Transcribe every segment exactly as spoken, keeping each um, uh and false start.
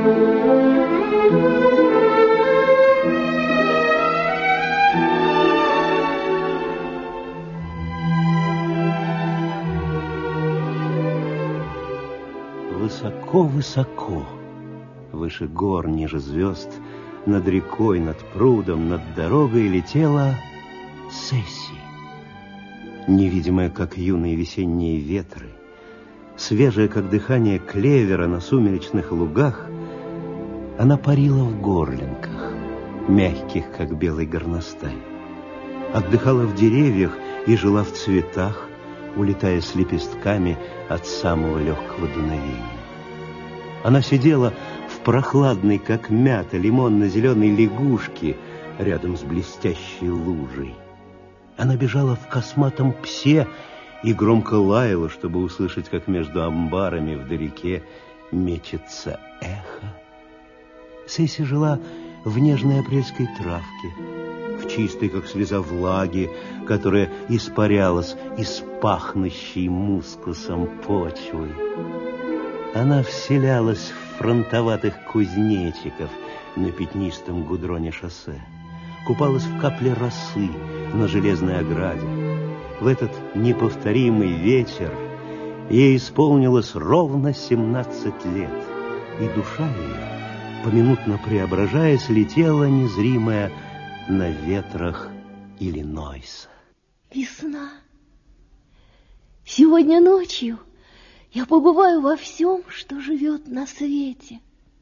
Высоко-высоко, выше гор, ниже звезд, над рекой, над прудом, над дорогой летела Сесси, невидимая, как юные весенние ветры, свежая, как дыхание клевера на сумеречных лугах. Она парила в горлинках, мягких, как белый горностай, отдыхала в деревьях и жила в цветах, улетая с лепестками от самого легкого дуновения. Она сидела в прохладной, как мята, лимонно-зеленой лягушке рядом с блестящей лужей. Она бежала в косматом псе и громко лаяла, чтобы услышать, как между амбарами вдалеке мечется эхо. Сесси жила в нежной апрельской травке, в чистой, как слеза, влаги, которая испарялась из пахнущей мускусом почвы. Она вселялась в фронтоватых кузнечиков на пятнистом гудроне шоссе, купалась в капле росы на железной ограде. В этот неповторимый вечер ей исполнилось ровно семнадцать лет, и душа ее, поминутно преображаясь, летела незримая на ветрах Иллинойса. Весна. Сегодня ночью я побываю во всем, что живет на свете.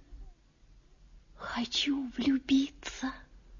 Хочу влюбиться.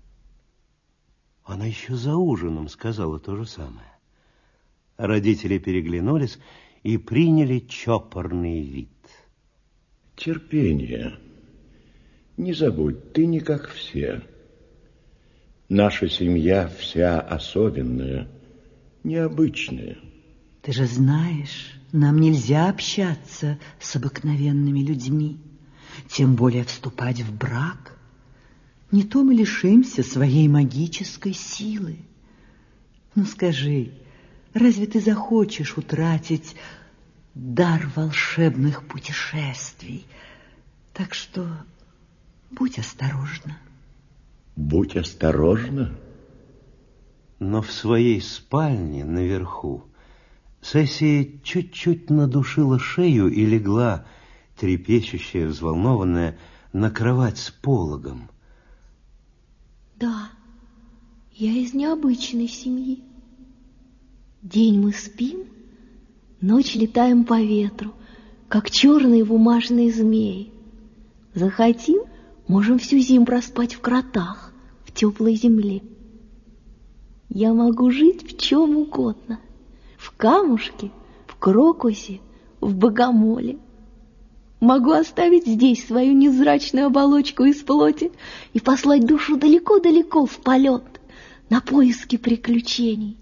Она еще за ужином сказала то же самое. Родители переглянулись и приняли чопорный вид. Терпение. Не забудь, ты не как все. Наша семья вся особенная, необычная. Ты же знаешь, нам нельзя общаться с обыкновенными людьми, тем более вступать в брак. Не то мы лишимся своей магической силы. Ну скажи, разве ты захочешь утратить дар волшебных путешествий? Так что будь осторожна. Будь осторожна. Но в своей спальне наверху Сесси чуть-чуть надушила шею и легла, трепещущая, взволнованная, на кровать с пологом. Да, я из необычной семьи. День мы спим, ночь летаем по ветру, как черные бумажные змеи. Захотим, можем всю зиму проспать в кротах, в теплой земле. Я могу жить в чем угодно. В камушке, в крокусе, в богомоле. Могу оставить здесь свою невзрачную оболочку из плоти и послать душу далеко-далеко в полет, на поиски приключений.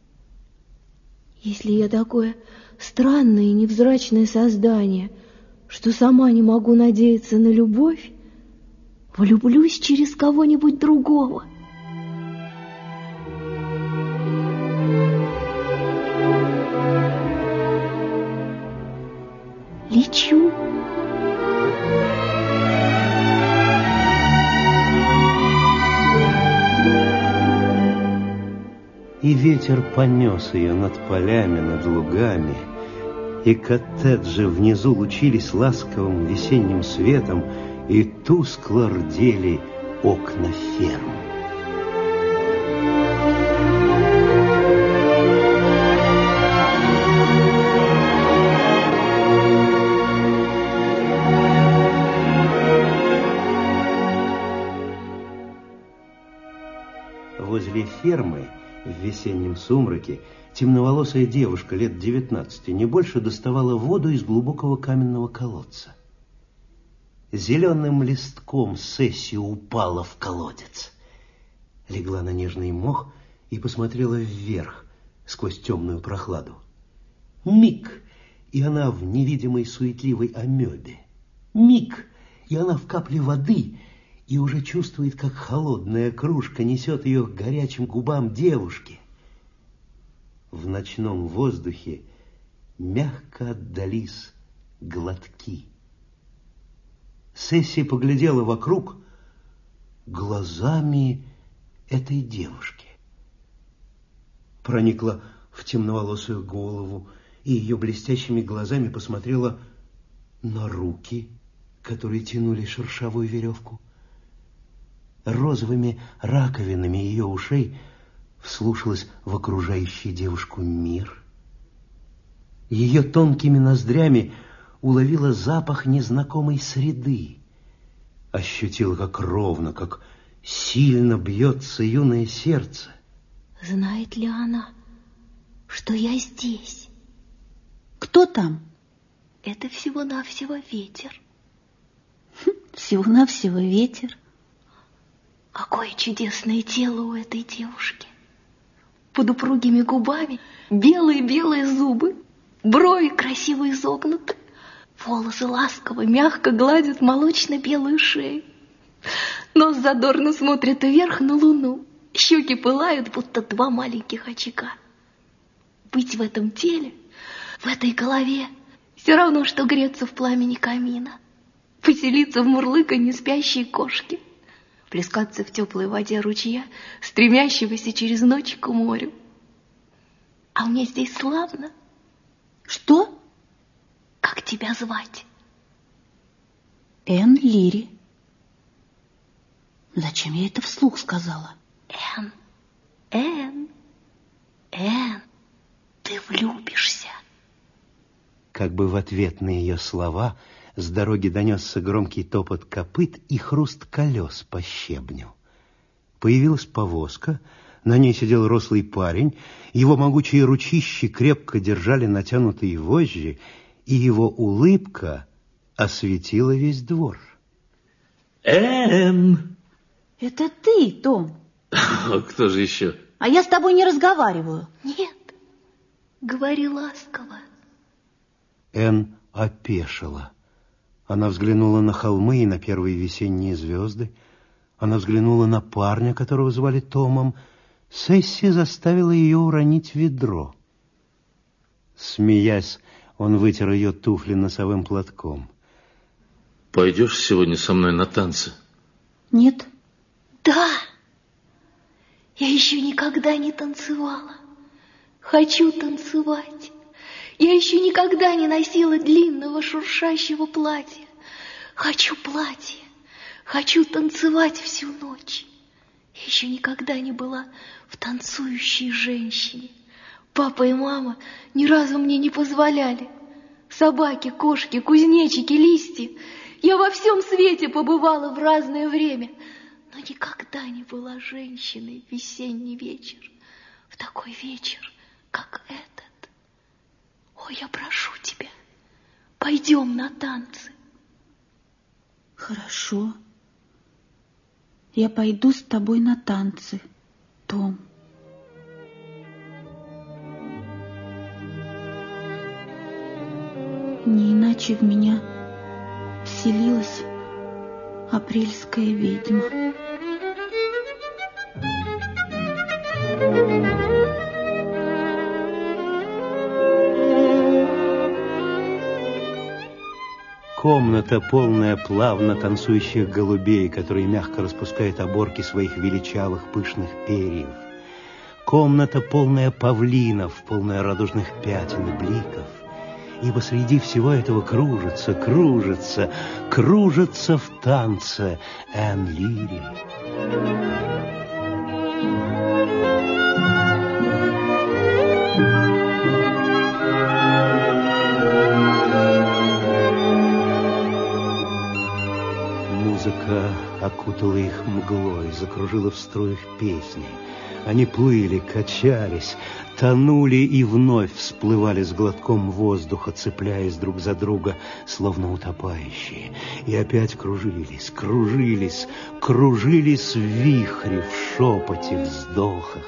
Если я такое странное и невзрачное создание, что сама не могу надеяться на любовь, влюблюсь через кого-нибудь другого. Лечу. И ветер понес ее над полями, над лугами, и коттеджи внизу лучились ласковым весенним светом, и тускло рдели окна ферм. Возле фермы в весеннем сумраке темноволосая девушка лет девятнадцати, не больше, доставала воду из глубокого каменного колодца. Зеленым листком Сесси упала в колодец, легла на нежный мох и посмотрела вверх сквозь темную прохладу. Миг, и она в невидимой суетливой амебе. Миг, и она в капле воды, и уже чувствует, как холодная кружка несет ее к горячим губам девушки. В ночном воздухе мягко отдались глотки. Сесси поглядела вокруг глазами этой девушки. Проникла в темноволосую голову и ее блестящими глазами посмотрела на руки, которые тянули шершавую веревку. Розовыми раковинами ее ушей вслушалась в окружающий девушку мир. Ее тонкими ноздрями уловила запах незнакомой среды, ощутила, как ровно, как сильно бьется юное сердце. Знает ли она, что я здесь? Кто там? Это всего-навсего ветер. Всего-навсего ветер. Какое чудесное тело у этой девушки. Под упругими губами белые-белые зубы, брови красиво изогнуты, волосы ласково, мягко гладят молочно-белую шею. Нос задорно смотрит вверх на луну, щеки пылают, будто два маленьких очага. Быть в этом теле, в этой голове, все равно, что греться в пламени камина, поселиться в мурлыканье спящей кошки, плескаться в теплой воде ручья, стремящегося через ночь к морю. А мне здесь славно. Что? Как тебя звать? Энн Лири. Зачем я это вслух сказала? Энн, Энн, Энн, ты влюбишься. Как бы в ответ на ее слова с дороги донесся громкий топот копыт и хруст колес по щебню. Появилась повозка, на ней сидел рослый парень, его могучие ручищи крепко держали натянутые вожжи, и его улыбка осветила весь двор. Энн! Это ты, Том. Кто же еще? А я с тобой не разговариваю. Нет, говори ласково. Энн опешила. Она взглянула на холмы и на первые весенние звезды. Она взглянула на парня, которого звали Томом. Сесси заставила ее уронить ведро. Смеясь, он вытер ее туфли носовым платком. Пойдешь сегодня со мной на танцы? Нет. Да, я еще никогда не танцевала. Хочу танцевать. Я еще никогда не носила длинного шуршащего платья. Хочу платье. Хочу танцевать всю ночь. Я еще никогда не была в танцующей женщине. Папа и мама ни разу мне не позволяли. Собаки, кошки, кузнечики, листья. Я во всем свете побывала в разное время, но никогда не была женщиной в весенний вечер, в такой вечер, как этот. О, я прошу тебя, пойдем на танцы. Хорошо. Я пойду с тобой на танцы, Том. Не иначе в меня вселилась апрельская ведьма. Комната, полная плавно танцующих голубей, которые мягко распускают оборки своих величавых пышных перьев. Комната, полная павлинов, полная радужных пятен и бликов. И посреди всего этого кружится, кружится, кружится в танце Энн Лири. Музыка окутала их мглой, закружила в струях песни. Они плыли, качались, тонули и вновь всплывали с глотком воздуха, цепляясь друг за друга, словно утопающие. И опять кружились, кружились, кружились в вихре, в шепоте, вздохах.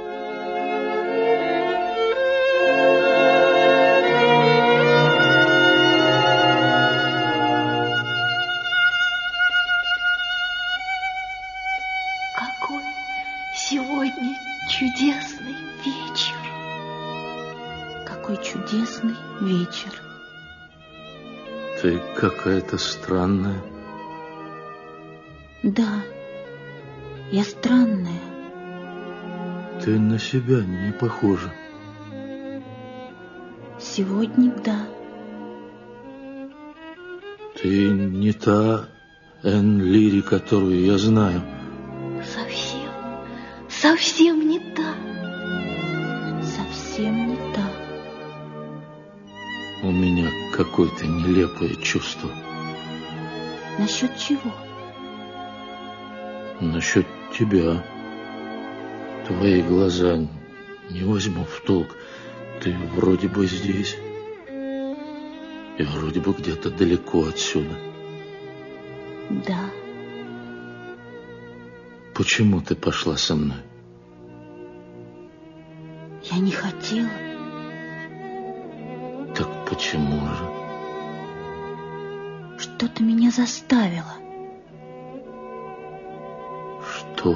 Сегодня чудесный вечер. Какой чудесный вечер. Ты какая-то странная. Да, я странная. Ты на себя не похожа. Сегодня да. Ты не та Энн Лири, которую я знаю. Совсем, совсем не та. Совсем не та. У меня какое-то нелепое чувство. Насчет чего? Насчет тебя. Твои глаза не возьму в толк. Ты вроде бы здесь. И вроде бы где-то далеко отсюда. Да. Почему ты пошла со мной? Я не хотела. Так почему же? Что-то меня заставило. Что?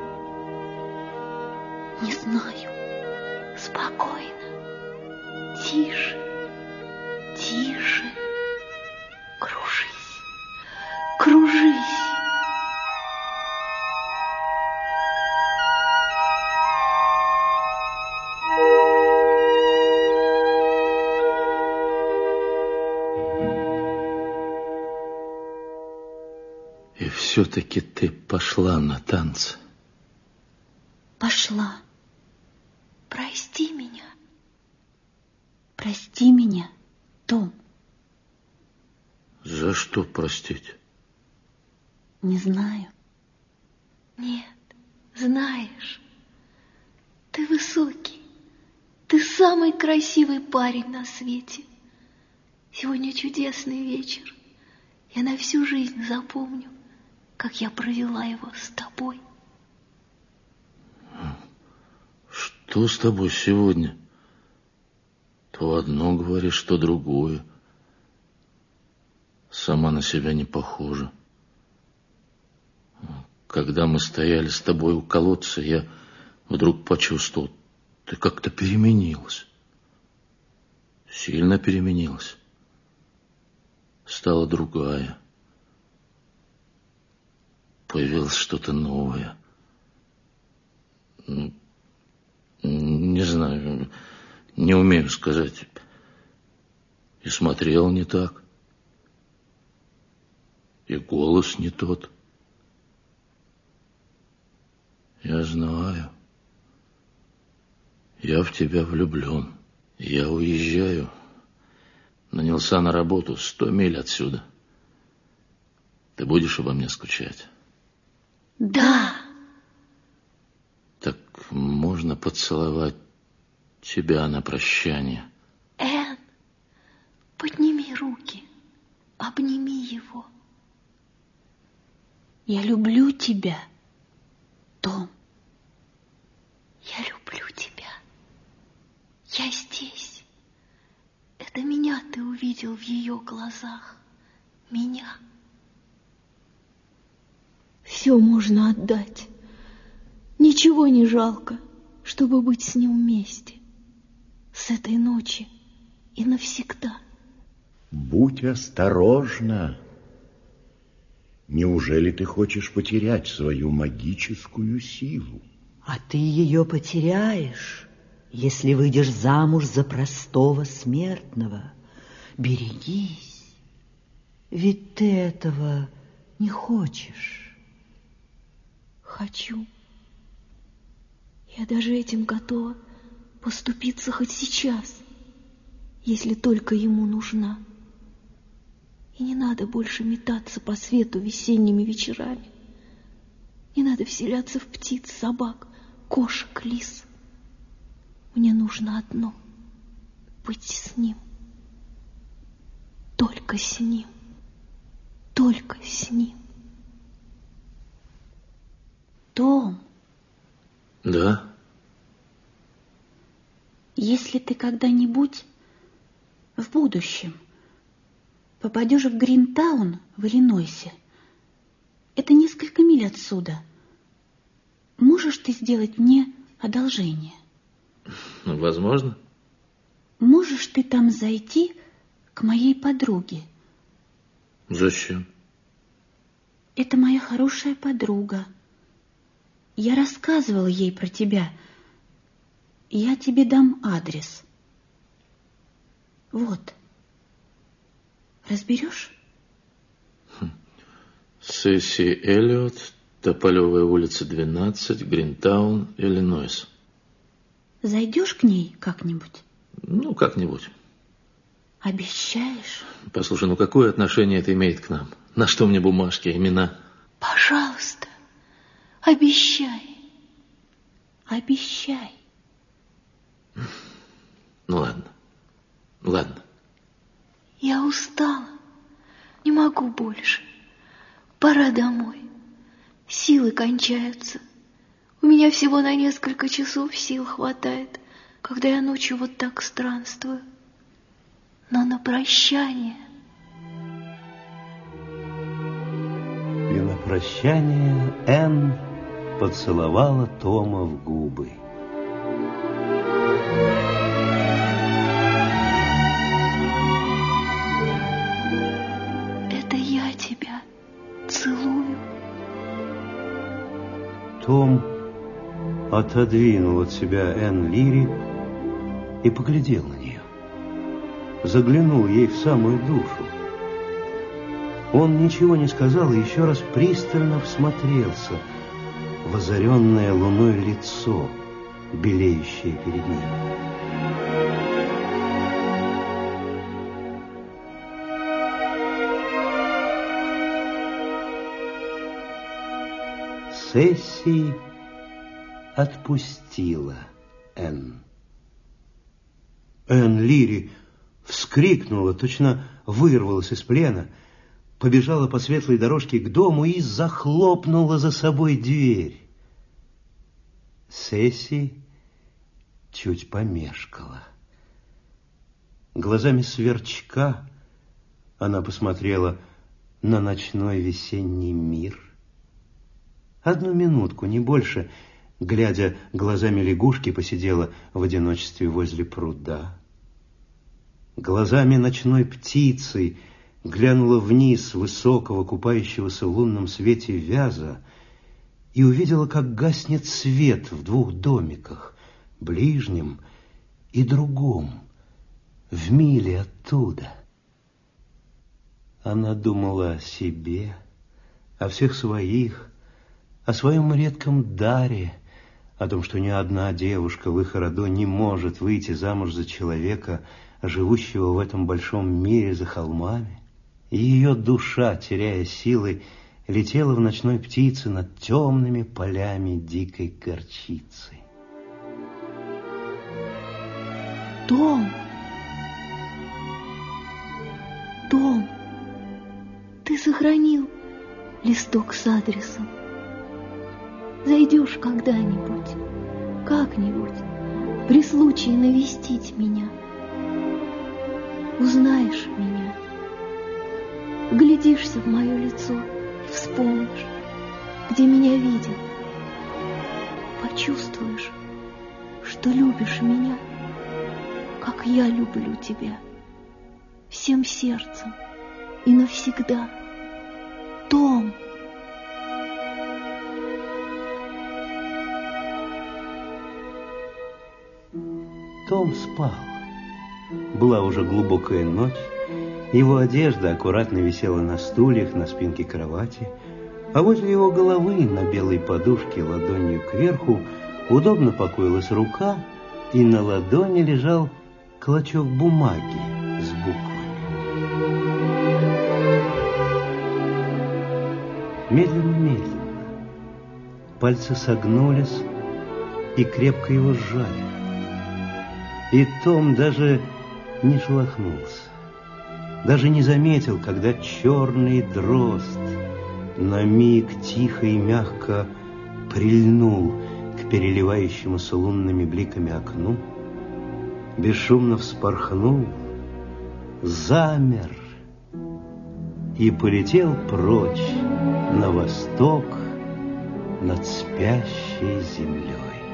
Не знаю. Спокойно. Тише, тише. Кружись, кружись. И все-таки ты пошла на танцы. Пошла. Прости меня. Прости меня, Том. За что простить? Не знаю. Нет, знаешь, ты высокий. Ты самый красивый парень на свете. Сегодня чудесный вечер. Я на всю жизнь запомню, как я провела его с тобой. Что с тобой сегодня? То одно говоришь, то другое. Сама на себя не похожа. Когда мы стояли с тобой у колодца, я вдруг почувствовал, ты как-то переменилась. Сильно переменилась. Стала другая. Появилось что-то новое. Ну, не знаю, не умею сказать. И смотрел не так. И голос не тот. Я знаю. Я в тебя влюблен. Я уезжаю. Нанялся на работу сто миль отсюда. Ты будешь обо мне скучать? Да. Так можно поцеловать тебя на прощание? Энн, подними руки, обними его. Я люблю тебя, Том. Я люблю тебя. Я здесь. Это меня ты увидел в ее глазах. Меня. Все можно отдать. Ничего не жалко, чтобы быть с ним вместе. С этой ночи и навсегда. Будь осторожна. Неужели ты хочешь потерять свою магическую силу? А ты ее потеряешь, если выйдешь замуж за простого смертного. Берегись, ведь ты этого не хочешь. Хочу. Я даже этим готова поступиться хоть сейчас, если только ему нужна. И не надо больше метаться по свету весенними вечерами. Не надо вселяться в птиц, собак, кошек, лис. Мне нужно одно — быть с ним. Только с ним. Только с ним. Том. Да? Если ты когда-нибудь в будущем попадешь в Гринтаун в Иллинойсе, это несколько миль отсюда, можешь ты сделать мне одолжение? Возможно. Можешь ты там зайти к моей подруге? Зачем? Это моя хорошая подруга. Я рассказывала ей про тебя. Я тебе дам адрес. Вот. Разберешь? Хм. Сесси Эллиот, Тополевая улица, двенадцать, Гринтаун, Иллинойс. Зайдешь к ней как-нибудь? Ну, как-нибудь. Обещаешь? Послушай, ну какое отношение это имеет к нам? На что мне бумажки, имена? Пожалуйста, обещай. Обещай. Ну ладно, ладно. Я устала, не могу больше. Пора домой. Силы кончаются. У меня всего на несколько часов сил хватает, когда я ночью вот так странствую. Но на прощание... И на прощание Энн поцеловала Тома в губы. Это я тебя целую. Том отодвинул от себя Энн Лири и поглядел на нее. Заглянул ей в самую душу. Он ничего не сказал и еще раз пристально всмотрелся в озаренное луной лицо, белеющее перед ним. Сесси отпустила Энн. Энн Лири вскрикнула, точно вырвалась из плена, побежала по светлой дорожке к дому и захлопнула за собой дверь. Сесси чуть помешкала. Глазами сверчка она посмотрела на ночной весенний мир. Одну минутку, не больше, глядя глазами лягушки, посидела в одиночестве возле пруда. Глазами ночной птицы глянула вниз высокого, купающегося в лунном свете вяза и увидела, как гаснет свет в двух домиках, ближнем и другом, в миле оттуда. Она думала о себе, о всех своих, о своем редком даре, о том, что ни одна девушка в их роду не может выйти замуж за человека, живущего в этом большом мире за холмами. И ее душа, теряя силы, летела в ночной птице над темными полями дикой горчицы. Том! Том! Ты сохранил листок с адресом. Зайдешь когда-нибудь, как-нибудь, при случае навестить меня. Узнаешь меня, глядишься в мое лицо и вспомнишь, где меня видел. Почувствуешь, что любишь меня, как я люблю тебя, всем сердцем и навсегда. Том! Том спал. Была уже глубокая ночь. Его одежда аккуратно висела на стульях на спинке кровати, а возле его головы на белой подушке ладонью кверху удобно покоилась рука, и на ладони лежал клочок бумаги с буквами. Медленно-медленно пальцы согнулись и крепко его сжали. И Том даже не шелохнулся, даже не заметил, когда черный дрозд на миг тихо и мягко прильнул к переливающемуся лунными бликами окну, бесшумно вспорхнул, замер и полетел прочь на восток над спящей землей.